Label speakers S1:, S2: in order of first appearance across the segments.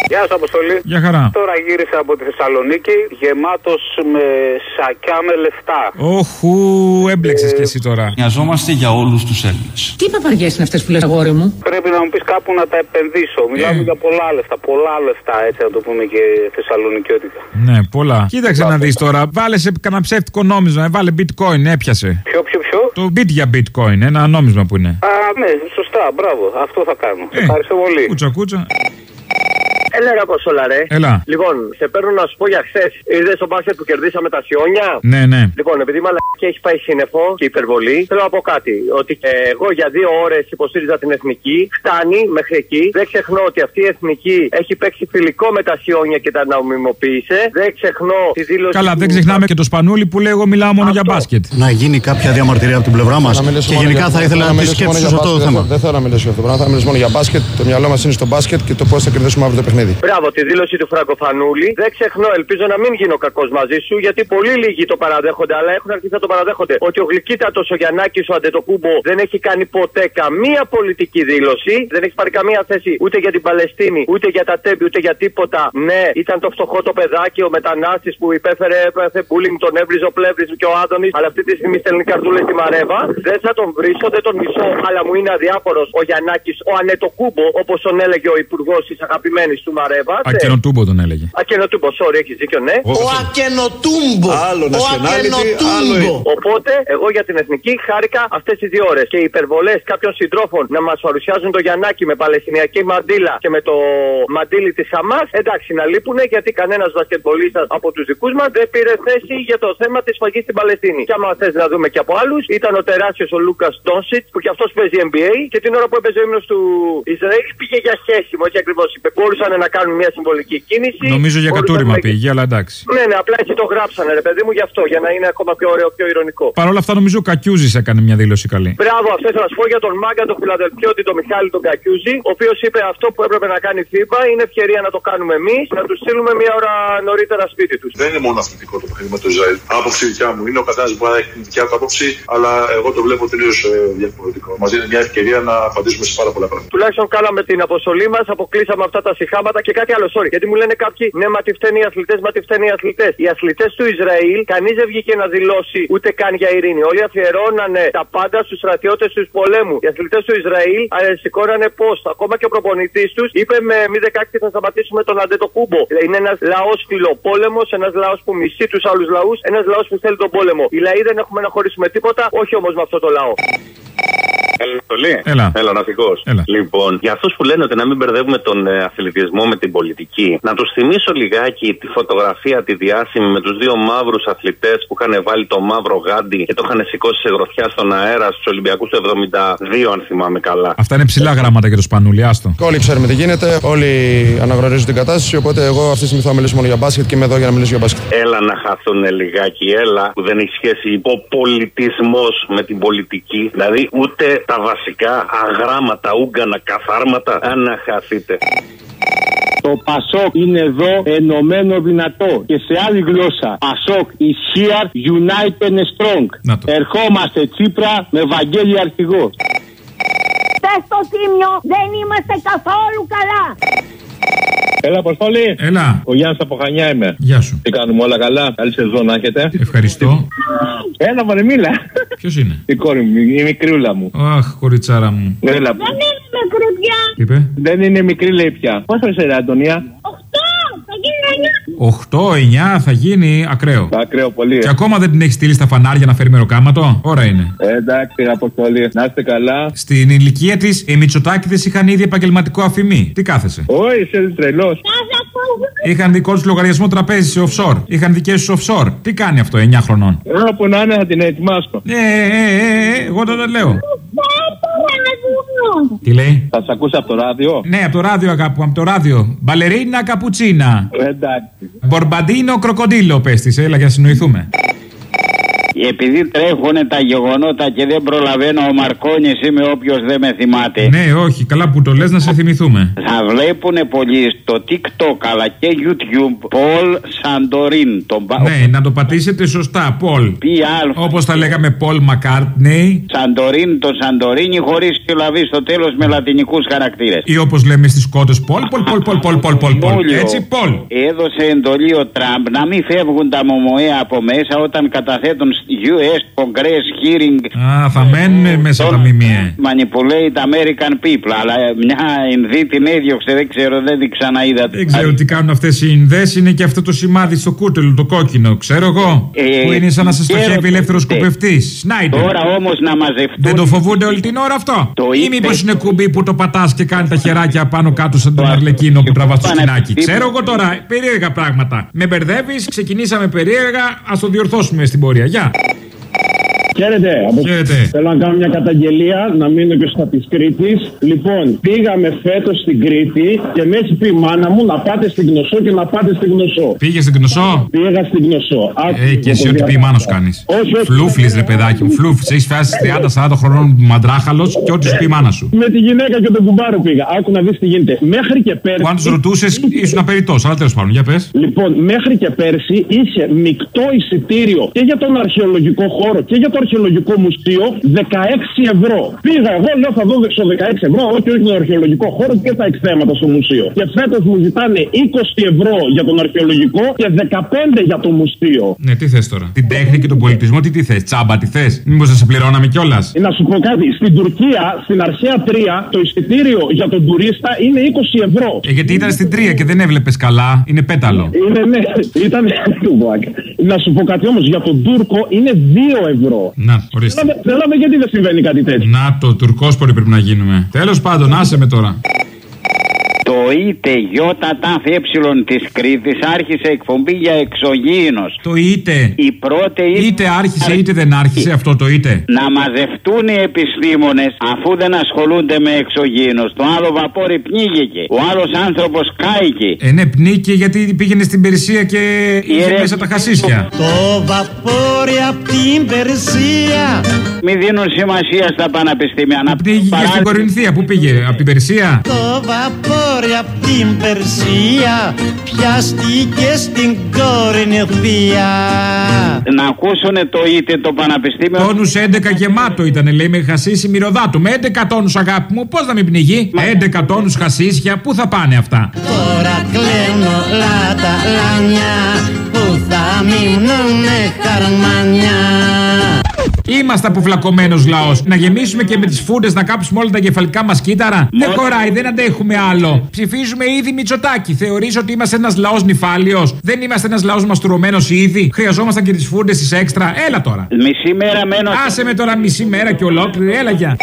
S1: Γεια σας, Αποστολή.
S2: Γεια χαρά.
S1: Τώρα γύρισα από τη Θεσσαλονίκη γεμάτος με σακιά με λεφτά.
S2: Όχου, έμπλεξες κι εσύ τώρα.
S3: Νοιαζόμαστε για όλους τους Έλληνες.
S4: Τι παπαριές είναι αυτές που λες, αγόρι μου?
S1: Πρέπει να μου πεις κάπου να τα επενδύσω. Μιλάμε για πολλά λεφτά, έτσι να το πούμε και θεσσαλονικιώτικα.
S2: Ναι, πολλά. Κοίταξε να δεις τώρα. Βάλε σε κανένα ψεύτικο νόμισμα. Βάλε bitcoin, έπιασε.
S1: Ποιο?
S2: Το bit για bitcoin, ένα νόμισμα που είναι.
S1: Α, ναι, σωστά, μπράβο. Αυτό θα κάνω. Ευχαριστώ πολύ.
S2: Κούτσα.
S5: Έλα, Αποστόλα, ρε.
S2: Έλα.
S5: Λοιπόν, σε παίρνω να σου πω για χθες. Είδες το μπάσκετ που κερδίσαμε τα Σιόνια?
S2: Ναι.
S5: Λοιπόν, επειδή η μαλακία έχει πάει σύννεφο και υπερβολή, θέλω να πω κάτι. Ότι εγώ για 2 ώρες υποστήριζα την εθνική. Φτάνει μέχρι εκεί. Δεν ξεχνώ ότι αυτή η εθνική έχει παίξει φιλικό με τα Σιόνια και τα νομιμοποίησε. Δεν ξεχνώ τη δήλωση.
S2: Καλά, δεν ξεχνάμε και το Σπανούλι που λέγω μιλάω μόνο για μπάσκετ.
S6: Να γίνει κάποια διαμαρτυρία από την πλευρά μας. Και γενικά θα ήθελα να τη σκέψω σε αυτό το θέμα.
S7: Δεν θέλω να μιλήσω για αυτό το πράγμα. Θα μιλήσω μόνο για μπάσκετ. Το μυαλό μας είναι στο μπάσκετ και το πώς θα κερδίσουμε αύριο το παιχνίδι.
S5: Μπράβο, τη δήλωση του Φραγκοφανούλη. Δεν ξεχνώ, ελπίζω να μην γίνω κακός μαζί σου, γιατί πολύ λίγοι το παραδέχονται, αλλά έχουν αρχίσει να το παραδέχονται. Ότι ο γλυκύτατος ο Γιαννάκης, ο Αντετοκούμπο, δεν έχει κάνει ποτέ καμία πολιτική δήλωση. Δεν έχει πάρει καμία θέση ούτε για την Παλαιστίνη, ούτε για τα Τέμπη, ούτε για τίποτα. Ναι, ήταν το φτωχό το παιδάκι, ο μετανάστης που υπέφερε bullying, τον έβριζε ο Πλεύρης και ο Άδωνης. Αλλά αυτή τη στιγμή στέλνει καρδούλες στη Μαρέβα. Δεν θα τον βρίσω, δεν τον μισώ, αλλά μου είναι αδιάφορος ο Γιαννάκης, ο Ανετοκούμπο, όπως τον έλεγε ο υπουργός της αγαπημένης του Μαρέβα.
S2: Ακενοτούμπο τον έλεγε.
S5: Ακενοτούμπο, sorry, έχεις δίκιο, ναι.
S8: Ο Ακενοτούμπο.
S7: Άλλο nationality, άλλο.
S5: Οπότε, εγώ για την εθνική χάρηκα αυτές τις 2 ώρες. Και οι υπερβολές κάποιων συντρόφων να μας παρουσιάζουν το Γιαννάκη με παλαιστινιακή μαντήλα και με το μαντήλι της Χαμάς, εντάξει, να λείπουνε, γιατί κανένας μπασκετμπολίστας από τους δικούς μας δεν πήρε θέση για το θέμα της σφαγής στην Παλαιστίνη. Και άμα θες να δούμε και από άλλους, ήταν ο τεράστιος ο Λούκας Ντόνσιτς, που κι αυτός παίζει NBA, και την ώρα που έπαιζε ο ύμνος του Ισραήλ πήγε για χέσιμο, όχι ακριβώς είπε. Μπορούσαν να κάνουν μια συμβολική κίνηση.
S2: Νομίζω για κατούριμα πήγε, αλλά εντάξει.
S5: Ναι, απλά έτσι το γράψανε, ρε παιδί μου, γι' αυτό, για να είναι ακόμα πιο ωραίο, πιο ειρωνικό.
S2: Παρ' όλα αυτά, νομίζω ο Κακιούζης έκανε μια δήλωση καλή.
S5: Μπράβο, αυτό θα σου πω για τον μάγκα, τον Φιλαδελφιώτη, τον Μιχάλη, τον Κακιούζη, ο οποίος είπε αυτό που έπρεπε να κάνει FIBA είναι ευκαιρία να το κάνουμε εμείς, να του στείλουμε μια ώρα νωρίτερα σπίτι τους.
S9: Δεν είναι μόνο αθλητικό το παιχνίδι με το Ισραήλ. Άποψη δικιά μου είναι, ο καθένας μπορεί να έχει την δικιά του άποψη, αλλά εγώ το βλέπω τελείως διαφορετικό. Μας δίνει μια ευκαιρία να απαντήσουμε σε πάρα πολλά πράγματα.
S5: Τουλάχιστον κάναμε την αποστολή μας, αποκλείσαμε αυτά τα συχάματα και κάτι άλλο. Sorry, γιατί μου λένε κάποιοι, ναι, μα τι φταίνουν οι αθλητές, μα τι φταίνουν οι αθλητές. Οι αθλητές του Ισραήλ, κανείς δεν βγήκε να δηλώσει ούτε καν για ειρήνη. Όλοι αφιερώνανε τα πάντα στους στρατιώτες του πολέμου. Οι αθλητές του Ισραήλ σηκώνανε post. Ακόμα και ο προπονητής τους είπε με μη 16 θα σταματήσουμε τον Αντετοκούμπο. Είναι ένας λαός φιλοπόλεμος, ένας λαός που μισεί τους άλλους λαούς, ένας λαός που θέλει τον πόλεμο. Οι λαοί δεν έχουμε να χωρίσουμε τίποτα, όχι όμως με αυτό το λαό.
S2: Έλα,
S10: ναυτικός. Λοιπόν, για αυτούς που λένε ότι να μην μπερδεύουμε τον αθλητισμό με την πολιτική, να τους θυμίσω λιγάκι τη φωτογραφία τη διάσημη με τους 2 μαύρους αθλητές που είχαν βάλει το μαύρο γάντι και το είχαν σηκώσει σε γροθιά στον αέρα στους Ολυμπιακούς του 72, αν θυμάμαι καλά.
S2: Αυτά είναι ψηλά γράμματα για το Σπανούλι, άστο.
S7: Όλοι ξέρουμε τι γίνεται, όλοι αναγνωρίζουν την κατάσταση. Οπότε εγώ αυτή τη στιγμή θα μιλήσω μόνο για μπάσκετ και είμαι εδώ για να μιλήσω για μπάσκετ.
S10: Έλα να χαθούν λιγάκι, έλα, που δεν έχει σχέση ο πολιτισμός με την πολιτική. Δηλαδή ούτε τα βασικά αγράμματα, ούγκανα, καθάρματα, αν χαθείτε.
S11: Το Πασόκ είναι εδώ ενωμένο δυνατό και σε άλλη γλώσσα. Πασόκ is here, united and strong. Ερχόμαστε Τσίπρα με Βαγγέλη αρχηγό.
S12: Στο Τίμιο δεν είμαστε καθόλου καλά.
S11: Έλα, Αποστόλη.
S2: Έλα.
S11: Ο Γιάννης από Χανιά είμαι.
S2: Γεια σου.
S11: Τι κάνουμε, όλα καλά? Καλή σεζόν να έχετε.
S2: Ευχαριστώ.
S11: Έλα, μωρέ, μίλα.
S2: Ποιος είναι?
S11: Η κόρη μου, η μικρούλα μου.
S2: Αχ, κοριτσάρα μου.
S11: Έλα.
S12: Δεν είναι μικρή πια.
S2: Τι είπε?
S11: Δεν είναι μικρή, λέει πια. Πόσο είσαι, ρε Αντωνία?
S2: 8-9 θα γίνει ακραίο.
S11: Ακραίο πολύ.
S2: Και ακόμα δεν την έχει στείλει στα φανάρια να φέρει μεροκάματο. Ώρα είναι.
S11: Εντάξει, Αποστολή. Να είστε καλά.
S2: Στην ηλικία της οι Μητσοτάκηδες είχαν ήδη επαγγελματικό αφημί. Τι κάθεσαι?
S11: Όχι, είσαι τρελός.
S2: Είχαν δικό τους λογαριασμό τραπέζι σε offshore. Είχαν δικές τους offshore. Τι κάνει αυτό 9 χρονών?
S11: Όπου να είναι, θα την ετοιμάσω.
S2: Εγώ το λέω. Τι λέει?
S11: Θα σε ακούσει από το ράδιο.
S2: Ναι, από το ράδιο, αγάπη, από το ράδιο. Μπαλερίνα καπουτσίνα.
S11: Εντάξει.
S2: Μπορμπαντίνο κροκοντίλο, πες της, έλα για να συνοηθούμε.
S13: επειδή τρέχουν τα γεγονότα και δεν προλαβαίνω, ο Μαρκόνης είμαι, όποιος δεν με θυμάται.
S2: Ναι, όχι, καλά που το λες, να σε θυμηθούμε.
S13: Θα βλέπουν πολλοί στο TikTok αλλά και YouTube Πολ Σαντορίν.
S2: Ναι, να το πατήσετε σωστά, Πολ. Όπως θα λέγαμε Πολ Μακάρτνεϊ.
S13: Σαντορίν, το Σαντορίνι χωρίς συλλαβή στο τέλος με λατινικούς χαρακτήρες.
S2: Ή όπως λέμε στις κότες Πολ. Έτσι, Πολ.
S13: Έδωσε εντολή ο Τραμπ να μην φεύγουν τα μομοέ από μέσα όταν καταθέτουν US Congress hearing.
S2: Α, θα μένουν μέσα τα μιμιέ.
S13: Manipulate American people. Αλλά μια Ινδή την έδιωξε, δεν ξέρω, δεν την ξαναείδα.
S2: Δεν ξέρω τι κάνουν αυτές οι Ινδές. Είναι και αυτό το σημάδι στο κούτελο, το κόκκινο, ξέρω εγώ. Που είναι σαν να σε στοχεύει ελεύθερος σκοπευτής. Σνάιντερ.
S13: Τώρα όμως να μαζευτούν.
S2: Δεν το φοβούνται όλη την ώρα αυτό? Ή μήπως είναι κουμπί που το πατάς και κάνει τα χεράκια πάνω κάτω σαν τον Αρλεκίνο που τραβά στο σκηνάκι? Ξέρω εγώ τώρα, περίεργα πράγματα. Με μπερδεύεις, ξεκινήσαμε περίεργα, ας το διορθώσουμε στην πορεία. Γεια.
S14: Χαίρετε. Θέλω να κάνω μια καταγγελία, να μείνω και στα της Κρήτης. Λοιπόν, πήγαμε φέτος στην Κρήτη και με έχει πει η μάνα μου να πάτε στην Κνωσό και να πάτε στην Κνωσό.
S2: Πήγε στην Κνωσό?
S14: Πήγα στην Κνωσό.
S2: Και εσύ ό,τι πει η μάνα σου κάνεις. Φλούφλης ρε παιδάκι μου, φλούφ. Έχεις φτάσει 30-40 χρονών μαντράχαλος και ό,τι σου πει η μάνα σου.
S14: Με τη γυναίκα και τον κουμπάρο πήγα. Άκου να δεις τι γίνεται. Μέχρι και πέρσι.
S2: Που αν τους ρωτούσες ήσουν απεριτός, αλλά τέλος πάντων, για πες.
S14: Λοιπόν, μέχρι και πέρσι είχε μεικτό εισιτήριο και για τον αρχαιολογικό χώρο και για το αρχαιολογικό μουσείο 16 ευρώ. Πήγα εγώ, λέω θα δω στο 16 ευρώ, όχι τον αρχαιολογικό χώρο και τα εκθέματα στο μουσείο. Και φέτος μου ζητάνε 20 ευρώ για τον αρχαιολογικό και 15 για το μουσείο.
S2: Ναι, τι θες τώρα? Την τέχνη και τον πολιτισμό, τι θες? Τσάμπα, τι θες? Μήπως να σε πληρώναμε κιόλας?
S14: Να σου πω κάτι. Στην Τουρκία, στην αρχαία 3, το εισιτήριο για τον τουρίστα είναι 20 ευρώ.
S2: Γιατί ήταν στην 3 και δεν έβλεπες καλά, είναι πέταλο.
S14: Ναι, ήταν. Να σου πω κάτι όμως, για τον Τούρκο είναι 2 ευρώ.
S2: Να, ορίστε.
S14: Θέλαμε γιατί δεν συμβαίνει κάτι τέτοιο.
S2: Να το, τουρκόσποροι πρέπει να γίνουμε. Τέλος πάντων, άσε με τώρα.
S13: Το ΙΤΕ ΙΤΑΤΑΦΕ της Κρήτης άρχισε εκπομπή για εξωγήινος.
S2: Το ΙΤΕ.
S13: Η πρώτη
S2: είτε άρχισε είτε δεν άρχισε αυτό το ΙΤΕ.
S13: Να μαζευτούν οι επιστήμονες αφού δεν ασχολούνται με εξωγήινος. Το άλλο βαπόρι πνίγηκε. Ο άλλος άνθρωπος κάηκε.
S2: Ναι, πνίγηκε γιατί πήγαινε στην Περσία και είχε μέσα τα χασίσια.
S8: Το βαπόρι απ' την Περσία.
S13: Μην δίνουν σημασία στα πανεπιστήμια.
S2: Να πνίγηκε και στην Κορινθία. Πού πήγε, απ' την Περσία?
S8: Το βαπόρι απ' την Περσία πιάστηκε στην Κορινθία.
S13: Να ακούσουνε το ΙΤΕ το πανεπιστήμιο.
S2: Τόνους 11 γεμάτο ήτανε, λέει, με χασίσι μυρωδάτου. Με 11 τόνους, αγάπη μου, πώς να μην πνιγεί? 11 τόνους χασίσια, πού θα πάνε αυτά?
S8: Τώρα κλαίνω τα λάνια που θα μείνουνε χαρμάνια.
S2: Είμαστε αποφλακωμένος λαός. Να γεμίσουμε και με τις φούντες, να κάψουμε όλα τα κεφαλικά μας κύτταρα. Δεν χωράει, δεν αντέχουμε άλλο. Ψηφίζουμε ήδη Μητσοτάκη. Θεωρείς ότι είμαστε ένας λαός νυφάλιος? Δεν είμαστε ένας λαός μαστουρωμένος ήδη? Χρειαζόμασταν και τις φούντες τις έξτρα. Έλα τώρα.
S13: Μισή μέρα μένω.
S2: Άσε με τώρα μισή μέρα και ολόκληρη. Έλα για.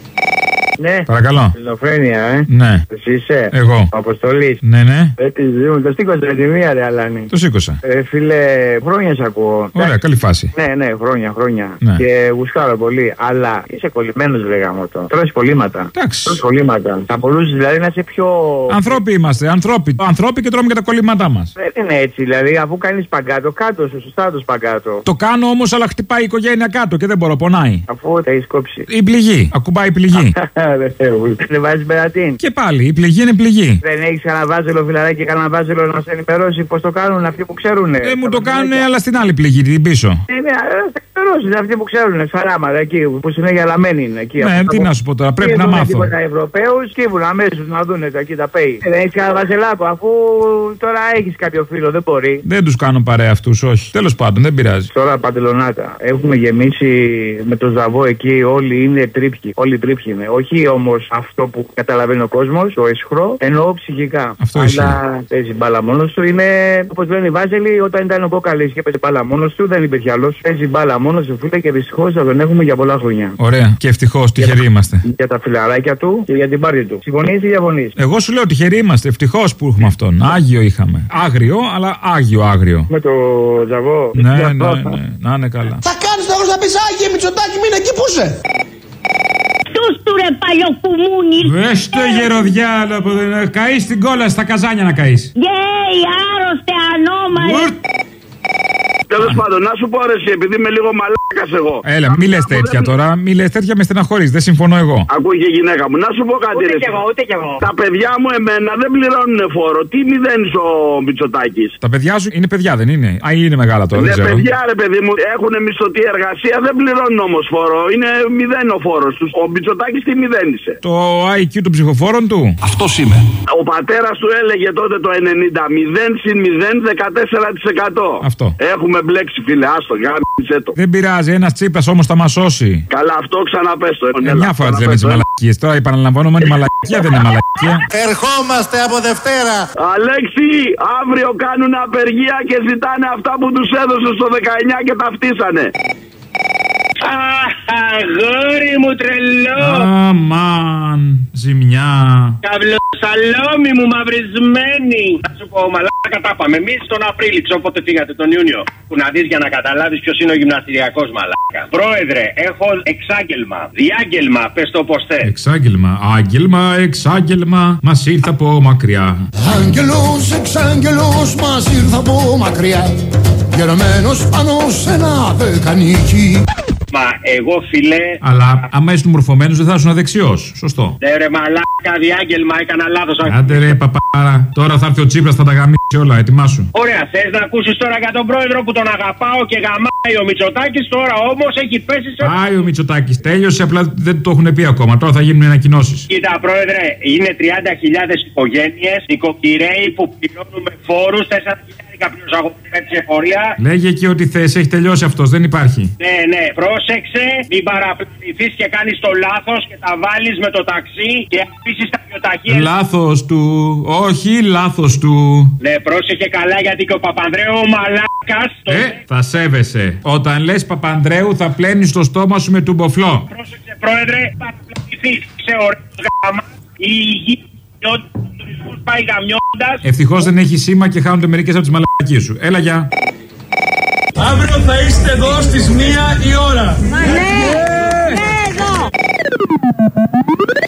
S15: Ναι.
S2: Παρακαλώ.
S15: Ελληνοφρένεια,
S2: Ναι.
S15: Εσύ είσαι.
S2: Εγώ.
S15: Αποστολής.
S2: Ναι, ναι.
S15: Το σήκωσα τη μία, ρε Αλάνη.
S2: Το σήκωσα.
S15: Φίλε, χρόνια σ' ακούω.
S2: Ωραία, καλή φάση.
S15: Ναι, χρόνια.
S2: Ναι.
S15: Και γουσκάρω πολύ. Αλλά είσαι κολλημένος, λέγαμε το. Τρως κολλήματα.
S2: Εντάξει.
S15: Τρως κολλήματα. Θα μπορούσες δηλαδή να είσαι πιο.
S2: Ανθρώποι είμαστε. Ανθρώποι και τρώμε και τα κολλήματά μας.
S15: Δεν είναι έτσι, δηλαδή, αφού κάνεις παγκάτο, κάτω σου, σωστά το σπαγκάτο.
S2: Το κάνω όμως, αλλά χτυπάει η οικογένεια κάτω και δεν μπορώ, πονάει.
S15: Αφού τα έχεις κόψει.
S2: Η πληγή. Ακουμπάει η πληγή.
S15: Δεν βάζεις περατίν.
S2: Και πάλι, η πληγή είναι πληγή.
S15: Δεν έχεις κανένα βάζελο, φιλαράκι, κανένα βάζελο να σε ενημερώσει πώς το κάνουν αυτοί που ξέρουν.
S2: Μου το κάνουν, αλλά στην άλλη πληγή, την πίσω.
S15: Είναι αυτοί που ξέρουν, σαράματα εκεί που συνέχεια λαμένοι είναι εκεί.
S2: Ναι, τι να σου πω τώρα, πρέπει να μάθω.
S15: Οι Ευρωπαίους κύβουν αμέσως να δουν εκεί τα πέη. Δεν έχεις κανένα βαζελάκο, αφού τώρα έχεις κάποιο φίλο, δεν μπορεί.
S2: Δεν τους κάνω παρέα αυτούς, όχι. Τέλος πάντων, δεν πειράζει.
S15: Τώρα παντελονάτα. Έχουμε γεμίσει με το ζαβό εκεί, όλοι είναι τρίπχοι. Όλοι τρίπχοι είναι. Όχι όμως αυτό που καταλαβαίνει ο κόσμος, το αισχρό, εννοώ ψυχικά.
S2: Αυτό
S15: αλλά παίζει μπάλα μόνος του. Είναι όπως λένε οι Βάζελοι, όταν ήταν ο Κόκαλης και παίζει μπάλα μόνος του, δεν υπήρχε άλλος. Παίζει μπάλα μόνος του, φίλε, και δυστυχώς θα τον έχουμε για πολλά χρόνια.
S2: Ωραία. Και ευτυχώς τυχεροί είμαστε.
S15: Για τα φιλαράκια του και για την πάρτη του. Συμφωνείς ή διαφωνείς?
S2: Εγώ σου λέω τυχεροί είμαστε. Ευτυχώς που έχουμε αυτόν. Άγιο είχαμε. Άγριο, αλλά άγριο.
S15: Με το ζαβό.
S2: Ναι. Να είναι καλά.
S8: Θα κάνεις τώρα να πεις Άγιε Μητσοτάκη, μείνε εκεί που είσαι.
S12: Του ρε παλιοκουμούνι.
S2: Βες το γεροδιάλο που δεν καείς την κόλλα στα καζάνια να καείς.
S12: Γκέι, άρρωστε, ανώμαλε.
S16: Τέλος πάντων, να σου πω ρε, επειδή είμαι λίγο μαλάκας εγώ.
S2: Έλα, μη λες τέτοια τώρα. Μη λες τέτοια, με στεναχωρείς. Δεν συμφωνώ εγώ.
S16: Ακούει και η γυναίκα μου. Να σου πω κάτι ρε.
S12: Ούτε κι εγώ.
S16: Τα παιδιά μου εμένα δεν πληρώνουν φόρο. Τι μηδένεις ο Μητσοτάκης?
S2: Τα παιδιά σου είναι παιδιά, δεν είναι? Α, είναι μεγάλα τώρα, δεν ξέρω.
S16: Παιδιά ρε παιδί μου, έχουν μισθωτή εργασία, δεν πληρώνουν όμως φόρο. Είναι μηδέν ο φόρος τους. Ο Μητσοτάκης τι μηδένισε?
S2: Το IQ των ψηφοφόρων του.
S3: Αυτός είμαι.
S16: Ο πατέρας του έλεγε τότε το 90, 0 συν 0, 14%.
S2: Αυτό.
S16: Έχουμε μπλέξει φίλε, άστο, γάμισε το.
S2: Δεν πειράζει, ένας Τσίπρας όμως θα μας σώσει.
S16: Καλά, αυτό ξαναπες το.
S2: Μια φορά τις λέμε τις μαλακίες. Τώρα επαναλαμβάνω, είναι μαλακία, δεν είναι μαλακία.
S6: Ερχόμαστε από Δευτέρα.
S16: Αλέξη, αύριο κάνουν απεργία και ζητάνε αυτά που τους έδωσε στο 19 και τα φτύσανε.
S11: Αγόρι μου τρελό.
S2: Αμάν, ζημιά.
S11: Καυλοσαλόμι μου μαυρισμένη. Θα σου πω, μαλάκα τα πάμε. Εμείς τον Απρίλη, όποτε φύγατε τον Ιούνιο. Που να δεις για να καταλάβεις ποιος είναι ο γυμναστηριακός, μαλάκα. Πρόεδρε, έχω εξάγγελμα. Διάγγελμα, πες το πως θες.
S2: Εξάγγελμα, άγγελμα, εξάγγελμα. Μας ήρθε από μακριά.
S17: Άγγελος, εξάγγελος, μας ήρθε από μακριά. Γερμένος πάνω σε ένα δεκανίκι.
S11: Μα εγώ φίλε.
S2: Αλλά άμα είσαι μορφωμένος δεν θα ήσουν δεξιός. Σωστό.
S11: Ναι ρε μαλάκα, διάγγελμα, έκανα λάθος.
S2: Άντε ρε παπάρα. Τώρα θα έρθει ο Τσίπρας, θα τα γαμίσει όλα. Ετοιμάσου.
S11: Ωραία, θες να ακούσεις τώρα για τον πρόεδρο που τον αγαπάω και γαμάει ο Μητσοτάκης? Τώρα όμως έχει πέσει σε.
S2: Πάει ο Μητσοτάκης, τέλειωσε, απλά δεν το έχουν πει ακόμα. Τώρα θα γίνουν ανακοινώσεις.
S11: Κοίτα πρόεδρε, είναι 30.000 οικογένειες, νοικοκυρέοι που πληρώνουν με φόρους 4.000.
S2: Λέγε και ό,τι θες, έχει τελειώσει αυτός, δεν υπάρχει.
S11: Ναι, πρόσεξε, μην παραπλανηθείς και κάνεις το λάθος και τα βάλεις με το ταξί και αφήσεις τα βιοταχεία.
S2: Λάθος του, όχι λάθος του.
S11: Ναι, πρόσεχε καλά γιατί και ο Παπανδρέου ο μαλάκας.
S2: Θα σέβεσαι. Όταν λες Παπανδρέου θα πλένεις το στόμα σου με τουμποφλό.
S11: Πρόσεξε πρόεδρε, παραπλανηθείς, είσαι ωραίος γάμα, η υγεία. Πάει γαμιώντας.
S2: Ευτυχώς δεν έχει σήμα και χάνονται μερικές από τις μαλακίες σου. Έλα γεια.
S8: Αύριο θα είστε εδώ στις 1 η ώρα.
S12: Ναι, εδώ.